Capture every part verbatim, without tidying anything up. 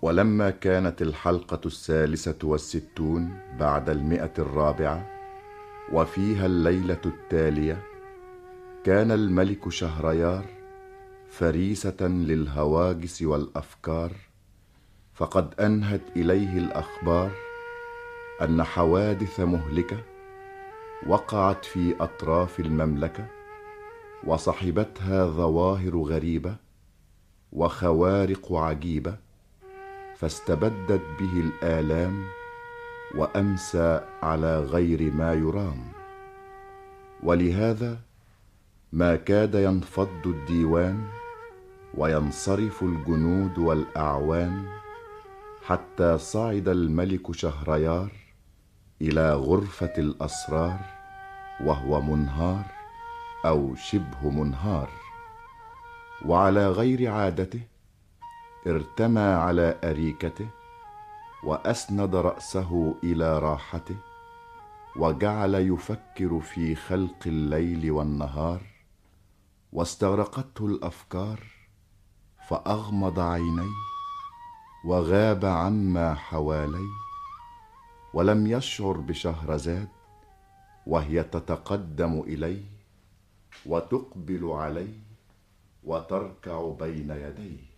ولما كانت الحلقة الثالثة والستون بعد المئة الرابعة وفيها الليلة التالية، كان الملك شهريار فريسة للهواجس والأفكار، فقد أنهت إليه الأخبار أن حوادث مهلكة وقعت في أطراف المملكة، وصحبتها ظواهر غريبة وخوارق عجيبة، فاستبدت به الآلام وأمسى على غير ما يرام. ولهذا ما كاد ينفض الديوان وينصرف الجنود والأعوان، حتى صعد الملك شهريار إلى غرفة الأسرار وهو منهار أو شبه منهار، وعلى غير عادته ارتمى على أريكته وأسند رأسه إلى راحته، وجعل يفكر في خلق الليل والنهار، واستغرقته الأفكار فأغمض عينيه وغاب عما حواليه، ولم يشعر بشهرزاد وهي تتقدم إليه وتقبل عليه وتركع بين يديه.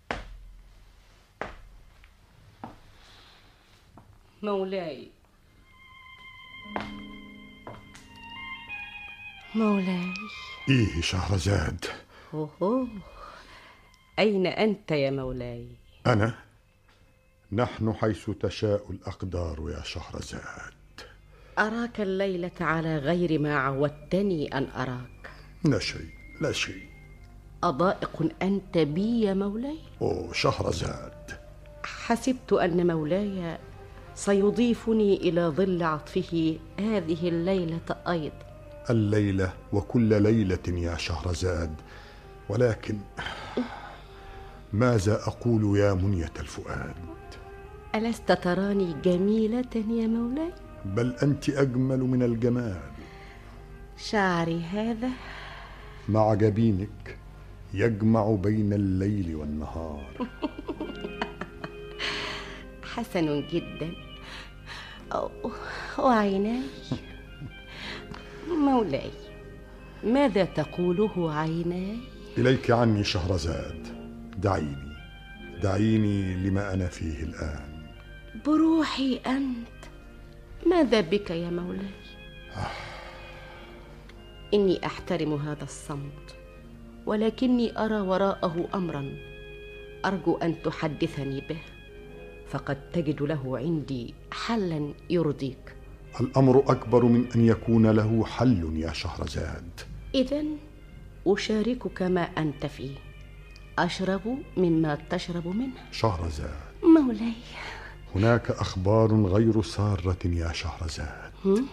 مولاي مولاي إيه شهرزاد؟ أوه. أين أنت يا مولاي؟ أنا؟ نحن حيث تشاء الأقدار يا شهرزاد. أراك الليلة على غير ما عودتني أن أراك. لا شيء لا شيء. أضائق أنت بي يا مولاي؟ أوه شهرزاد، حسبت أن مولاي سيضيفني إلى ظل عطفه هذه الليلة أيضا. الليلة وكل ليلة يا شهرزاد، ولكن ماذا أقول يا منية الفؤاد؟ ألست تراني جميلة يا مولاي؟ بل أنت أجمل من الجمال. شعري هذا مع جبينك يجمع بين الليل والنهار. حسن جدا. وعيناي مولاي، ماذا تقوله عيناي؟ إليك عني شهرزاد، دعيني دعيني لما أنا فيه الآن. بروحي أنت، ماذا بك يا مولاي؟ إني أحترم هذا الصمت، ولكني أرى وراءه أمرا أرجو أن تحدثني به، فقد تجد له عندي حلا يرضيك. الأمر أكبر من أن يكون له حل يا شهرزاد. إذن أشاركك ما أنت فيه، أشرب مما تشرب منه. شهرزاد مولاي، هناك أخبار غير سارة يا شهرزاد.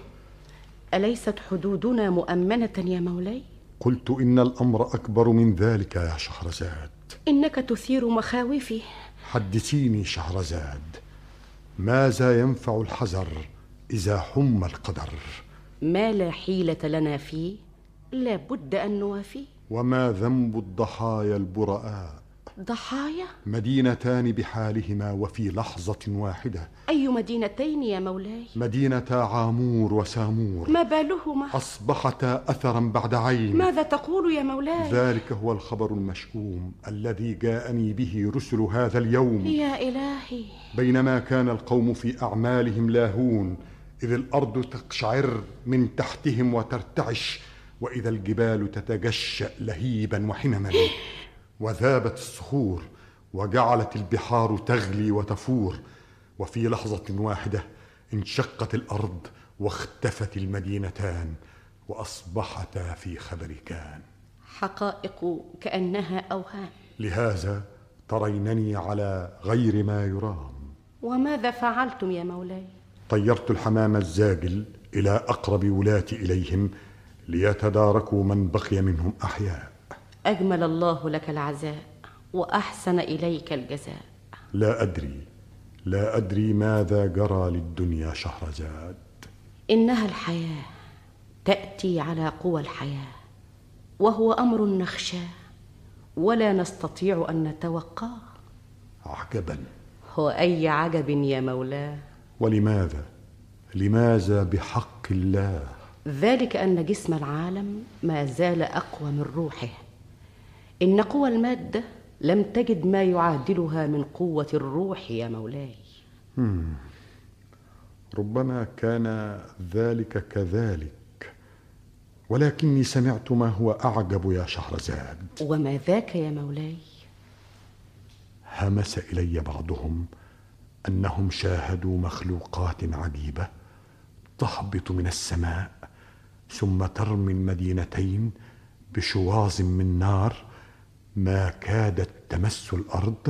أليست حدودنا مؤمنة يا مولاي؟ قلت إن الأمر أكبر من ذلك يا شهرزاد. إنك تثير مخاوفي. حدثيني شهرزاد، ماذا ينفع الحذر إذا حم القدر؟ ما لا حيلة لنا فيه لا بد أن نوافيه. وما ذنب الضحايا البرآء؟ ضحايا؟ مدينتان بحالهما وفي لحظة واحدة. أي مدينتين يا مولاي؟ مدينتا عامور وسامور. ما بالهما؟ أصبحتا أثرا بعد عين. ماذا تقول يا مولاي؟ ذلك هو الخبر المشؤوم الذي جاءني به رسل هذا اليوم. يا إلهي. بينما كان القوم في أعمالهم لاهون، إذ الأرض تقشعر من تحتهم وترتعش، وإذا الجبال تتجشأ لهيبا وحمما، وذابت الصخور وجعلت البحار تغلي وتفور، وفي لحظة واحدة انشقت الأرض واختفت المدينتان وأصبحتا في خبر كان. حقائق كأنها أوهام. لهذا ترينني على غير ما يرام. وماذا فعلتم يا مولاي؟ طيرت الحمام الزاجل إلى أقرب ولاة إليهم ليتداركوا من بقي منهم أحياء. أجمل الله لك العزاء وأحسن إليك الجزاء. لا أدري لا أدري ماذا جرى للدنيا شهرزاد. إنها الحياة تأتي على قوى الحياة، وهو أمر نخشاه ولا نستطيع أن نتوقاه. عجبا وأي عجب يا مولاه. ولماذا؟ لماذا بحق الله؟ ذلك أن جسم العالم ما زال أقوى من روحه. إن قوى المادة لم تجد ما يعادلها من قوة الروح يا مولاي. مم. ربما كان ذلك كذلك، ولكني سمعت ما هو أعجب يا شهرزاد. وما ذاك يا مولاي؟ همس إلي بعضهم أنهم شاهدوا مخلوقات عجيبة تهبط من السماء ثم ترمي المدينتين بشواظ من نار ما كادت تمس الأرض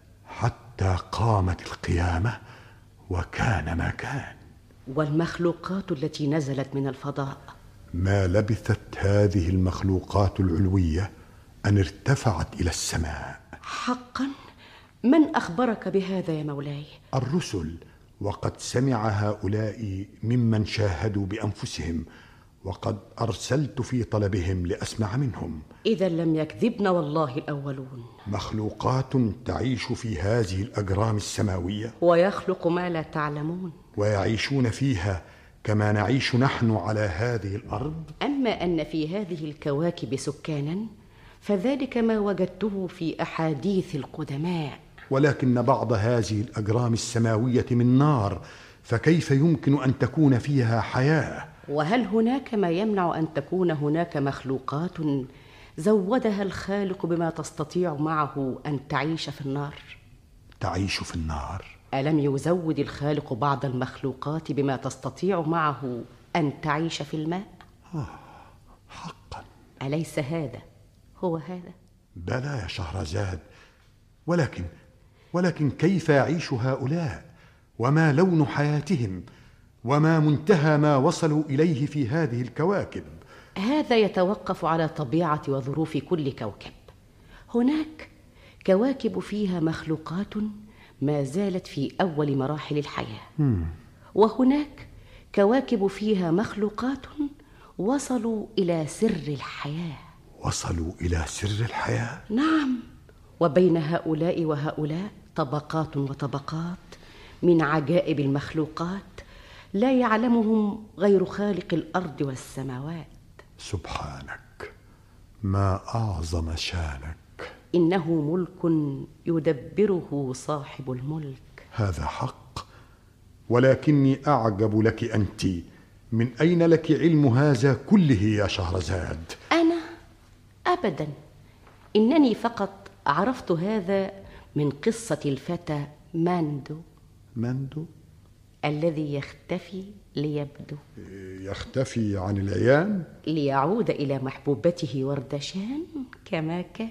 حتى قامت القيامة وكان ما كان. والمخلوقات التي نزلت من الفضاء؟ ما لبثت هذه المخلوقات العلوية أن ارتفعت إلى السماء. حقا؟ من أخبرك بهذا يا مولاي؟ الرسل، وقد سمع هؤلاء ممن شاهدوا بأنفسهم، وقد أرسلت في طلبهم لأسمع منهم. إذا لم يكذبن والله الأولون. مخلوقات تعيش في هذه الأجرام السماوية ويخلق ما لا تعلمون، ويعيشون فيها كما نعيش نحن على هذه الأرض. أما أن في هذه الكواكب سكانا فذلك ما وجدته في أحاديث القدماء. ولكن بعض هذه الأجرام السماوية من نار، فكيف يمكن أن تكون فيها حياة؟ وهل هناك ما يمنع أن تكون هناك مخلوقات زودها الخالق بما تستطيع معه أن تعيش في النار؟ تعيش في النار؟ ألم يزود الخالق بعض المخلوقات بما تستطيع معه أن تعيش في الماء؟ آه، حقا. أليس هذا هو هذا؟ بلى يا شهرزاد، ولكن ولكن كيف يعيش هؤلاء؟ وما لون حياتهم؟ وما منتهى ما وصلوا إليه في هذه الكواكب؟ هذا يتوقف على طبيعة وظروف كل كوكب. هناك كواكب فيها مخلوقات ما زالت في أول مراحل الحياة، مم. وهناك كواكب فيها مخلوقات وصلوا إلى سر الحياة. وصلوا إلى سر الحياة؟ نعم، وبين هؤلاء وهؤلاء طبقات وطبقات من عجائب المخلوقات لا يعلمهم غير خالق الأرض والسماوات. سبحانك، ما أعظم شانك. إنه ملك يدبره صاحب الملك. هذا حق، ولكني أعجب لك أنت. من أين لك علم هذا كله يا شهرزاد؟ أنا؟ أبدا، إنني فقط عرفت هذا من قصة الفتى ماندو. ماندو؟ الذي يختفي ليبدو. يختفي عن العيان ليعود إلى محبوبته وردشان كما كان.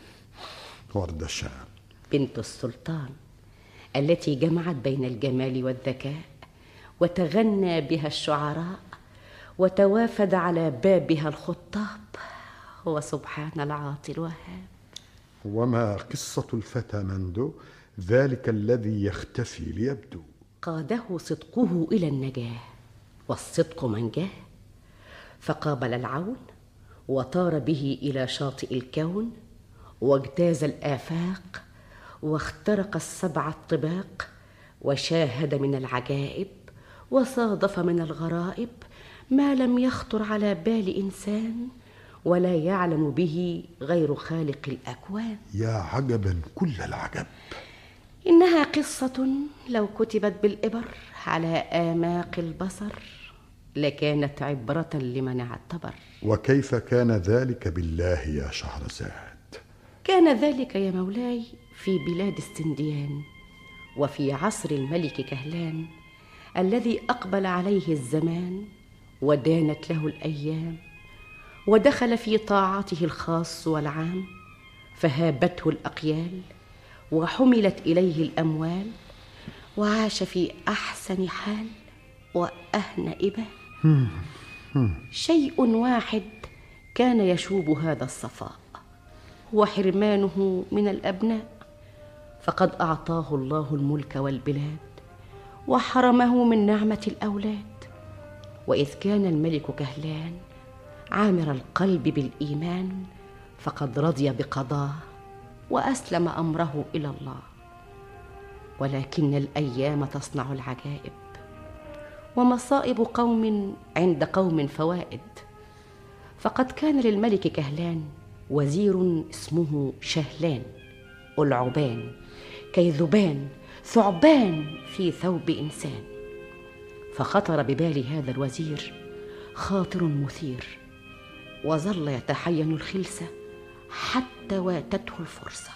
وردشان بنت السلطان التي جمعت بين الجمال والذكاء، وتغنى بها الشعراء، وتوافد على بابها الخطاب. وسبحان العاطي الوهاب. وما قصة الفتى ماندو ذلك الذي يختفي ليبدو؟ قاده صدقه إلى النجاة، والصدق منجاه، فقابل العون وطار به إلى شاطئ الكون، واجتاز الآفاق، واخترق السبع الطباق، وشاهد من العجائب، وصادف من الغرائب ما لم يخطر على بال إنسان، ولا يعلم به غير خالق الأكوان. يا عجبا كل العجب. إنها قصة لو كتبت بالإبر على آماق البصر لكانت عبرة لمن اعتبر. وكيف كان ذلك بالله يا شهرزاد؟ كان ذلك يا مولاي في بلاد السنديان، وفي عصر الملك كهلان الذي أقبل عليه الزمان ودانت له الأيام، ودخل في طاعته الخاص والعام، فهابته الأقيال وحملت إليه الأموال، وعاش في أحسن حال وأهنأ بال. شيء واحد كان يشوب هذا الصفاء، هو حرمانه من الأبناء، فقد أعطاه الله الملك والبلاد وحرمه من نعمة الأولاد. وإذ كان الملك كهلان عامر القلب بالإيمان، فقد رضي بقضاه وأسلم أمره إلى الله. ولكن الأيام تصنع العجائب، ومصائب قوم عند قوم فوائد. فقد كان للملك كهلان وزير اسمه شهلان، ألعبان كيذبان ثعبان في ثوب إنسان. فخطر ببال هذا الوزير خاطر مثير، وظل يتحين الخلسة حتى واتته الفرصة.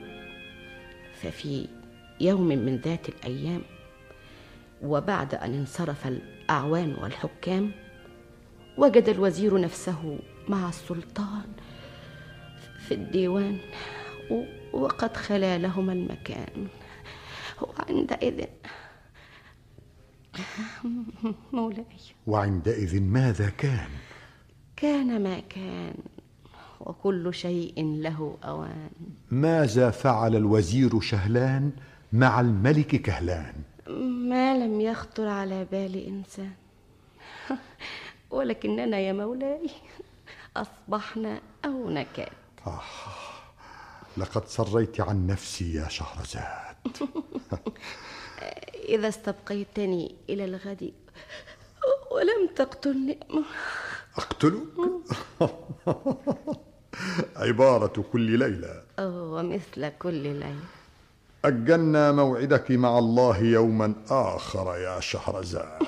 ففي يوم من ذات الأيام، وبعد أن انصرف الأعوان والحكام، وجد الوزير نفسه مع السلطان في الديوان، وقد خلا لهما المكان. وعندئذ مولاي، وعندئذ ماذا كان؟ كان ما كان، وكل شيء له أوان. ماذا فعل الوزير شهلان مع الملك كهلان؟ ما لم يخطر على بال إنسان، ولكننا يا مولاي أصبحنا أو نكاد. آه، لقد سريت عن نفسي يا شهرزاد. إذا استبقيتني إلى الغد ولم تقتلني. أقتلك؟ عبارة كل ليلة. ومثل كل ليلة. أجلنا موعدك مع الله يوما آخر يا شهرزاد.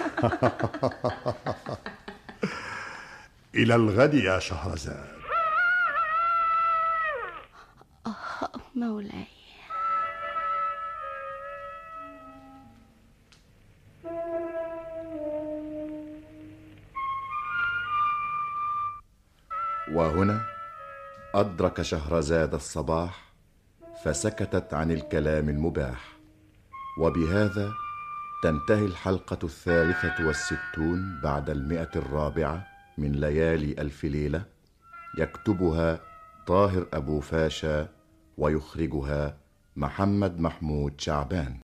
إلى الغد يا شهرزاد. آه مولاي. وهنا أدرك شهرزاد الصباح، فسكتت عن الكلام المباح. وبهذا تنتهي الحلقة الثالثة والستون بعد المئة الرابعة من ليالي ألف ليلة. يكتبها طاهر أبو فاشا، ويخرجها محمد محمود شعبان.